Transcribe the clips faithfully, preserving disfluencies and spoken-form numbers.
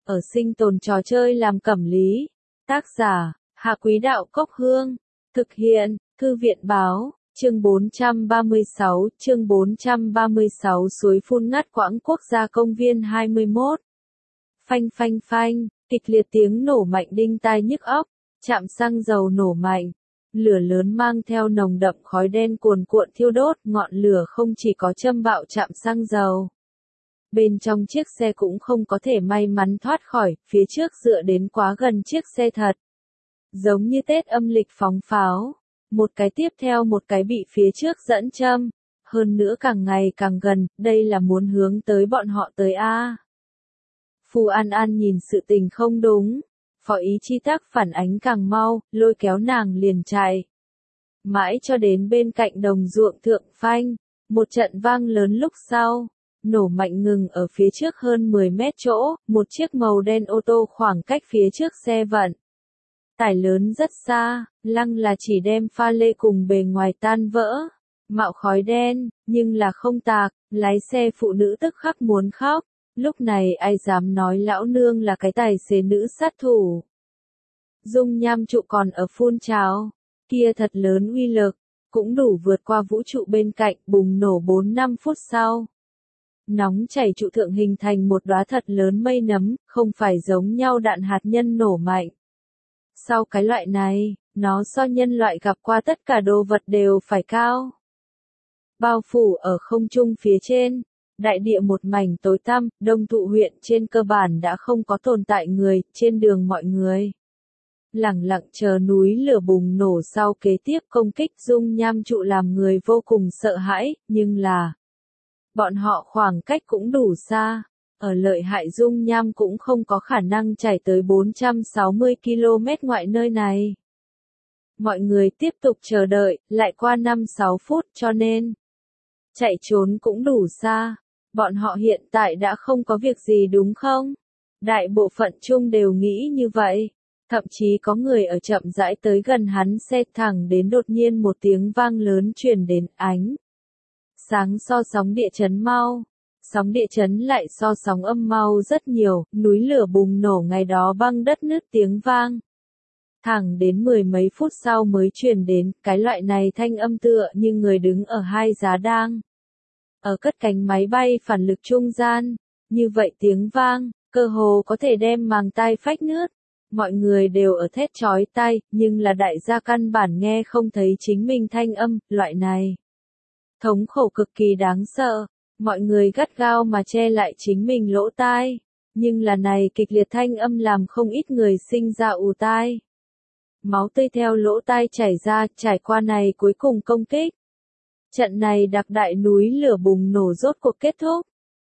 ở sinh tồn trò chơi làm cẩm lý. Tác giả, Hạ Quý Đạo Cốc Hương. Thực hiện, Thư viện Báo, chương bốn trăm ba mươi sáu, chương bốn trăm ba mươi sáu suối phun ngắt quãng quốc gia công viên hai mươi mốt. Phanh phanh phanh, kịch liệt tiếng nổ mạnh đinh tai nhức óc, trạm xăng dầu nổ mạnh. Lửa lớn mang theo nồng đậm khói đen cuồn cuộn thiêu đốt, ngọn lửa không chỉ có châm bạo trạm xăng dầu. Bên trong chiếc xe cũng không có thể may mắn thoát khỏi, phía trước dựa đến quá gần chiếc xe thật. Giống như Tết âm lịch phóng pháo, một cái tiếp theo một cái bị phía trước dẫn châm, hơn nữa càng ngày càng gần, đây là muốn hướng tới bọn họ tới a. Phù An An nhìn sự tình không đúng, Phó Ý Chi Tắc phản ánh càng mau, lôi kéo nàng liền chạy. Mãi cho đến bên cạnh đồng ruộng thượng phanh, một trận vang lớn lúc sau, nổ mạnh ngừng ở phía trước hơn mười mét chỗ, một chiếc màu đen ô tô khoảng cách phía trước xe vận tải lớn rất xa, lăng là chỉ đem pha lê cùng bề ngoài tan vỡ, mạo khói đen, nhưng là không tạc, lái xe phụ nữ tức khắc muốn khóc, lúc này ai dám nói lão nương là cái tài xế nữ sát thủ. Dung nham trụ còn ở phun trào, kia thật lớn uy lực, cũng đủ vượt qua vũ trụ bên cạnh, bùng nổ bốn năm phút sau. Nóng chảy trụ thượng hình thành một đóa thật lớn mây nấm, không phải giống nhau đạn hạt nhân nổ mạnh. Sau cái loại này, nó so nhân loại gặp qua tất cả đồ vật đều phải cao. Bao phủ ở không trung phía trên, đại địa một mảnh tối tăm, Đông Thụ huyện trên cơ bản đã không có tồn tại người, trên đường mọi người lẳng lặng chờ núi lửa bùng nổ sau kế tiếp công kích dung nham trụ làm người vô cùng sợ hãi, nhưng là bọn họ khoảng cách cũng đủ xa, ở lợi hại dung nham cũng không có khả năng chảy tới bốn trăm sáu mươi ki lô mét ngoại nơi này. Mọi người tiếp tục chờ đợi, lại qua năm sáu phút cho nên chạy trốn cũng đủ xa. Bọn họ hiện tại đã không có việc gì đúng không? Đại bộ phận chung đều nghĩ như vậy. Thậm chí có người ở chậm rãi tới gần hắn xe thẳng đến đột nhiên một tiếng vang lớn truyền đến ánh. Sáng so sóng địa chấn mau. Sóng địa chấn lại so sóng âm mau rất nhiều, núi lửa bùng nổ ngày đó băng đất nứt tiếng vang. Thẳng đến mười mấy phút sau mới truyền đến, cái loại này thanh âm tựa như người đứng ở hai giá đang. Ở cất cánh máy bay phản lực trung gian, như vậy tiếng vang, cơ hồ có thể đem màng tai phách nứt. Mọi người đều ở thét chói tai, nhưng là đại gia căn bản nghe không thấy chính mình thanh âm, loại này. Thống khổ cực kỳ đáng sợ, mọi người gắt gao mà che lại chính mình lỗ tai, nhưng là này kịch liệt thanh âm làm không ít người sinh ra ù tai. Máu tươi theo lỗ tai chảy ra, trải qua này cuối cùng công kích. Trận này đặc đại núi lửa bùng nổ rốt cuộc kết thúc.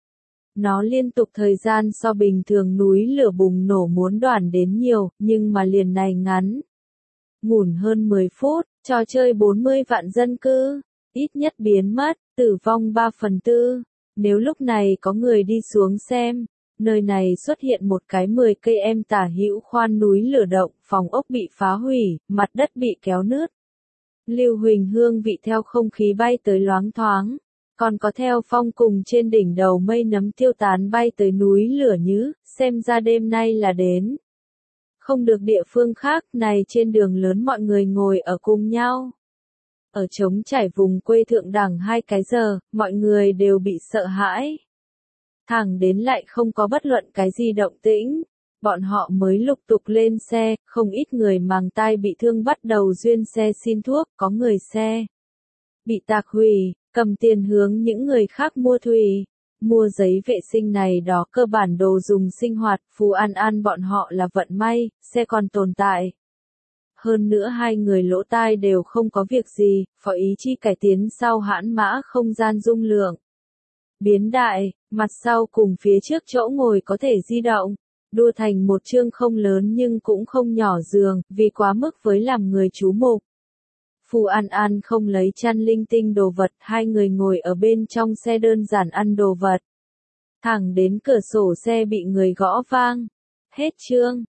Nó liên tục thời gian so bình thường núi lửa bùng nổ muốn đoàn đến nhiều, nhưng mà liền này ngắn. Ngủn hơn mười phút, trò chơi bốn mươi vạn dân cư, ít nhất biến mất, tử vong ba phần tư. Nếu lúc này có người đi xuống xem, nơi này xuất hiện một cái mười cây em tả hữu khoan núi lửa động, phòng ốc bị phá hủy, mặt đất bị kéo nứt. Lưu huỳnh hương vị theo không khí bay tới loáng thoáng, còn có theo phong cùng trên đỉnh đầu mây nấm tiêu tán bay tới núi lửa nhứ, xem ra đêm nay là đến. Không được địa phương khác, này trên đường lớn mọi người ngồi ở cùng nhau. Ở trống trải vùng quê thượng đẳng hai cái giờ, mọi người đều bị sợ hãi. Thẳng đến lại không có bất luận cái gì động tĩnh. Bọn họ mới lục tục lên xe, không ít người màng tai bị thương bắt đầu duyên xe xin thuốc, có người xe bị tạc hủy, cầm tiền hướng những người khác mua thủy, mua giấy vệ sinh này đó cơ bản đồ dùng sinh hoạt, Phù An An bọn họ là vận may, xe còn tồn tại. Hơn nữa hai người lỗ tai đều không có việc gì, Phó Ý Chi cải tiến sau hãn mã không gian dung lượng. Biến đại, mặt sau cùng phía trước chỗ ngồi có thể di động. Đua thành một chương không lớn nhưng cũng không nhỏ giường, vì quá mức với làm người chú mục. Phù An An không lấy chăn linh tinh đồ vật, hai người ngồi ở bên trong xe đơn giản ăn đồ vật. Thẳng đến cửa sổ xe bị người gõ vang. Hết chương.